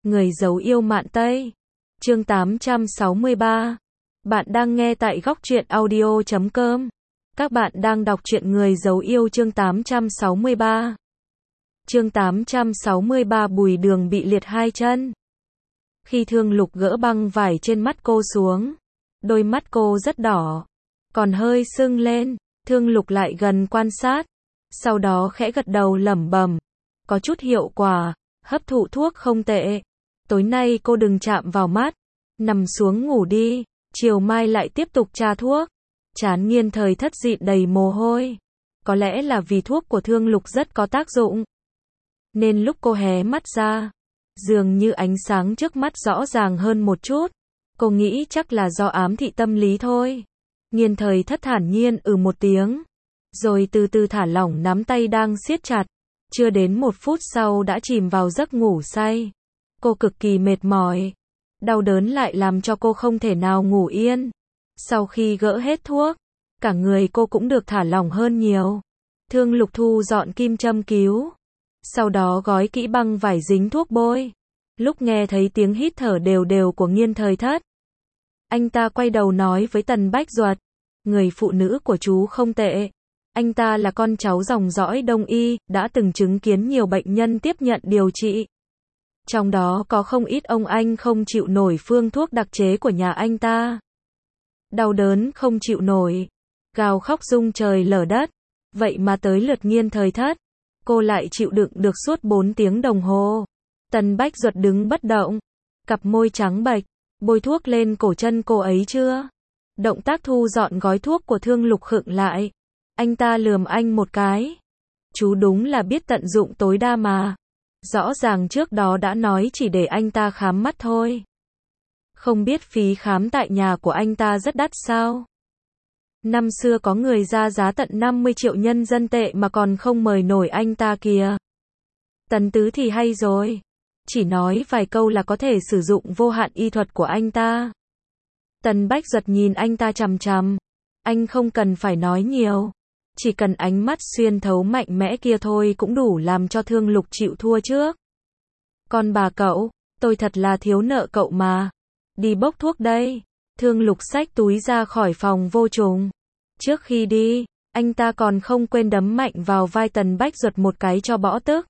Người giấu yêu mạn Tây. Chương 863. Bạn đang nghe tại góc truyện audio.com. Các bạn đang đọc truyện Người giấu yêu chương 863. Chương 863 Bùi Đường bị liệt hai chân. Khi Thương Lục gỡ băng vải trên mắt cô xuống, đôi mắt cô rất đỏ, còn hơi sưng lên. Thương Lục lại gần quan sát, sau đó khẽ gật đầu lẩm bẩm, có chút hiệu quả, hấp thụ thuốc không tệ. Tối nay cô đừng chạm vào mắt, nằm xuống ngủ đi, chiều mai lại tiếp tục tra thuốc. Trán Nghiên Thời Thất dịn đầy mồ hôi. Có lẽ là vì thuốc của Thương Lục rất có tác dụng, nên lúc cô hé mắt ra, dường như ánh sáng trước mắt rõ ràng hơn một chút. Cô nghĩ chắc là do ám thị tâm lý thôi. Nghiên Thời Thất thản nhiên một tiếng, rồi từ từ thả lỏng nắm tay đang siết chặt. Chưa đến 1 phút sau đã chìm vào giấc ngủ say. Cô cực kỳ mệt mỏi, đau đớn lại làm cho cô không thể nào ngủ yên. Sau khi gỡ hết thuốc, cả người cô cũng được thả lỏng hơn nhiều. Thương Lục thu dọn kim châm cứu, sau đó gói kỹ băng vải dính thuốc bôi. Lúc nghe thấy tiếng hít thở đều đều của Nghiên Thời Thất, anh ta quay đầu nói với Tần Bách Duật, người phụ nữ của chú không tệ. Anh ta là con cháu dòng dõi Đông y, đã từng chứng kiến nhiều bệnh nhân tiếp nhận điều trị. Trong đó có không ít ông anh không chịu nổi phương thuốc đặc chế của nhà anh ta. Đau đớn không chịu nổi, gào khóc rung trời lở đất. Vậy mà tới lượt Nghiên Thời Thất, cô lại chịu đựng được suốt 4 tiếng đồng hồ. Tần Bách Duật đứng bất động, cặp môi trắng bệch, bôi thuốc lên cổ chân cô ấy chưa. Động tác thu dọn gói thuốc của Thương Lục khựng lại. Anh ta lườm anh một cái. Chú đúng là biết tận dụng tối đa mà. Rõ ràng trước đó đã nói chỉ để anh ta khám mắt thôi. Không biết phí khám tại nhà của anh ta rất đắt sao? Năm xưa có người ra giá tận 50 triệu nhân dân tệ mà còn không mời nổi anh ta kìa. Tần Tứ thì hay rồi. Chỉ nói vài câu là có thể sử dụng vô hạn y thuật của anh ta. Tần Bách Duật nhìn anh ta chằm chằm. Anh không cần phải nói nhiều. Chỉ cần ánh mắt xuyên thấu mạnh mẽ kia thôi cũng đủ làm cho Thương Lục chịu thua trước. Còn bà cậu, tôi thật là thiếu nợ cậu mà. Đi bốc thuốc đây. Thương Lục xách túi ra khỏi phòng vô trùng. Trước khi đi, anh ta còn không quên đấm mạnh vào vai Tần Bách Duật một cái cho bỏ tức.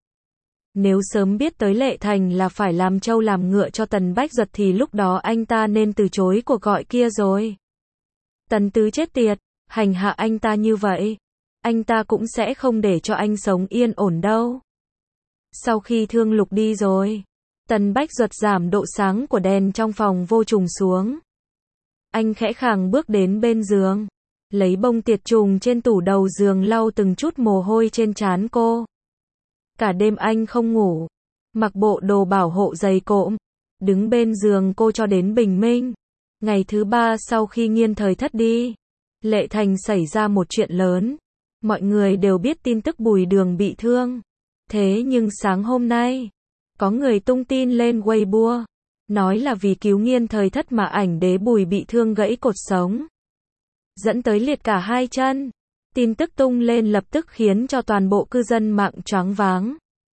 Nếu sớm biết tới Lệ Thành là phải làm trâu làm ngựa cho Tần Bách Duật thì lúc đó anh ta nên từ chối cuộc gọi kia rồi. Tần Tứ chết tiệt, hành hạ anh ta như vậy, anh ta cũng sẽ không để cho anh sống yên ổn đâu. Sau khi Thương Lục đi rồi, Tần Bách Duật giảm độ sáng của đèn trong phòng vô trùng xuống. Anh khẽ khàng bước đến bên giường, lấy bông tiệt trùng trên tủ đầu giường lau từng chút mồ hôi trên trán cô. Cả đêm anh không ngủ, mặc bộ đồ bảo hộ dày cộm, đứng bên giường cô cho đến bình minh. Ngày thứ 3 sau khi Nghiên Thời Thất đi, Lệ Thành xảy ra một chuyện lớn. Mọi người đều biết tin tức Bùi Đường bị thương. Thế nhưng sáng hôm nay, có người tung tin lên Weibo, nói là vì cứu Nghiên Thời Thất mà ảnh đế Bùi bị thương gãy cột sống, dẫn tới liệt cả hai chân. Tin tức tung lên lập tức khiến cho toàn bộ cư dân mạng choáng váng.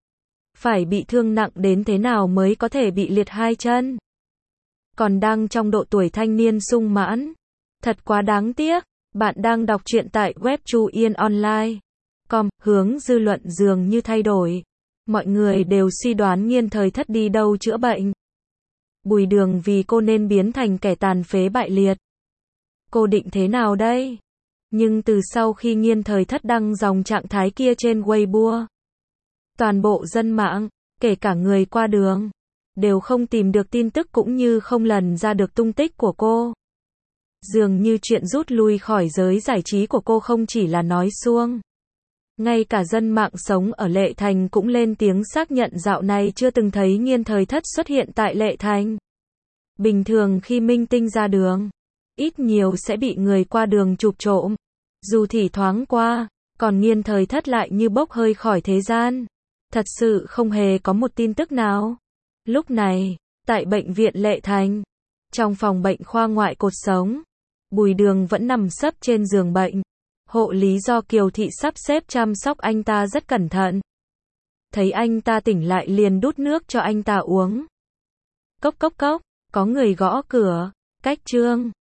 Phải bị thương nặng đến thế nào mới có thể bị liệt hai chân? Còn đang trong độ tuổi thanh niên sung mãn. Thật quá đáng tiếc. Bạn đang đọc truyện tại web chuyenonline.com. Hướng dư luận dường như thay đổi. Mọi người đều suy đoán Nghiên Thời Thất đi đâu chữa bệnh. Bùi Đường vì cô nên biến thành kẻ tàn phế bại liệt. Cô định thế nào đây? Nhưng từ sau khi Nghiên Thời Thất đăng dòng trạng thái kia trên Weibo, toàn bộ dân mạng, kể cả người qua đường, đều không tìm được tin tức cũng như không lần ra được tung tích của cô. Dường như chuyện rút lui khỏi giới giải trí của cô không chỉ là nói suông. Ngay cả dân mạng sống ở Lệ Thành cũng lên tiếng xác nhận dạo này chưa từng thấy Nghiên Thời Thất xuất hiện tại Lệ Thành. Bình thường khi minh tinh ra đường, ít nhiều sẽ bị người qua đường chụp trộm, dù thì thoáng qua, còn Nghiên Thời Thất lại như bốc hơi khỏi thế gian. Thật sự không hề có một tin tức nào. Lúc này, tại bệnh viện Lệ Thành, trong phòng bệnh khoa ngoại cột sống, Bùi Đường vẫn nằm sấp trên giường bệnh. Hộ lý do Kiều Thị sắp xếp chăm sóc anh ta rất cẩn thận. Thấy anh ta tỉnh lại liền đút nước cho anh ta uống. Cốc cốc cốc, có người gõ cửa. Cách chương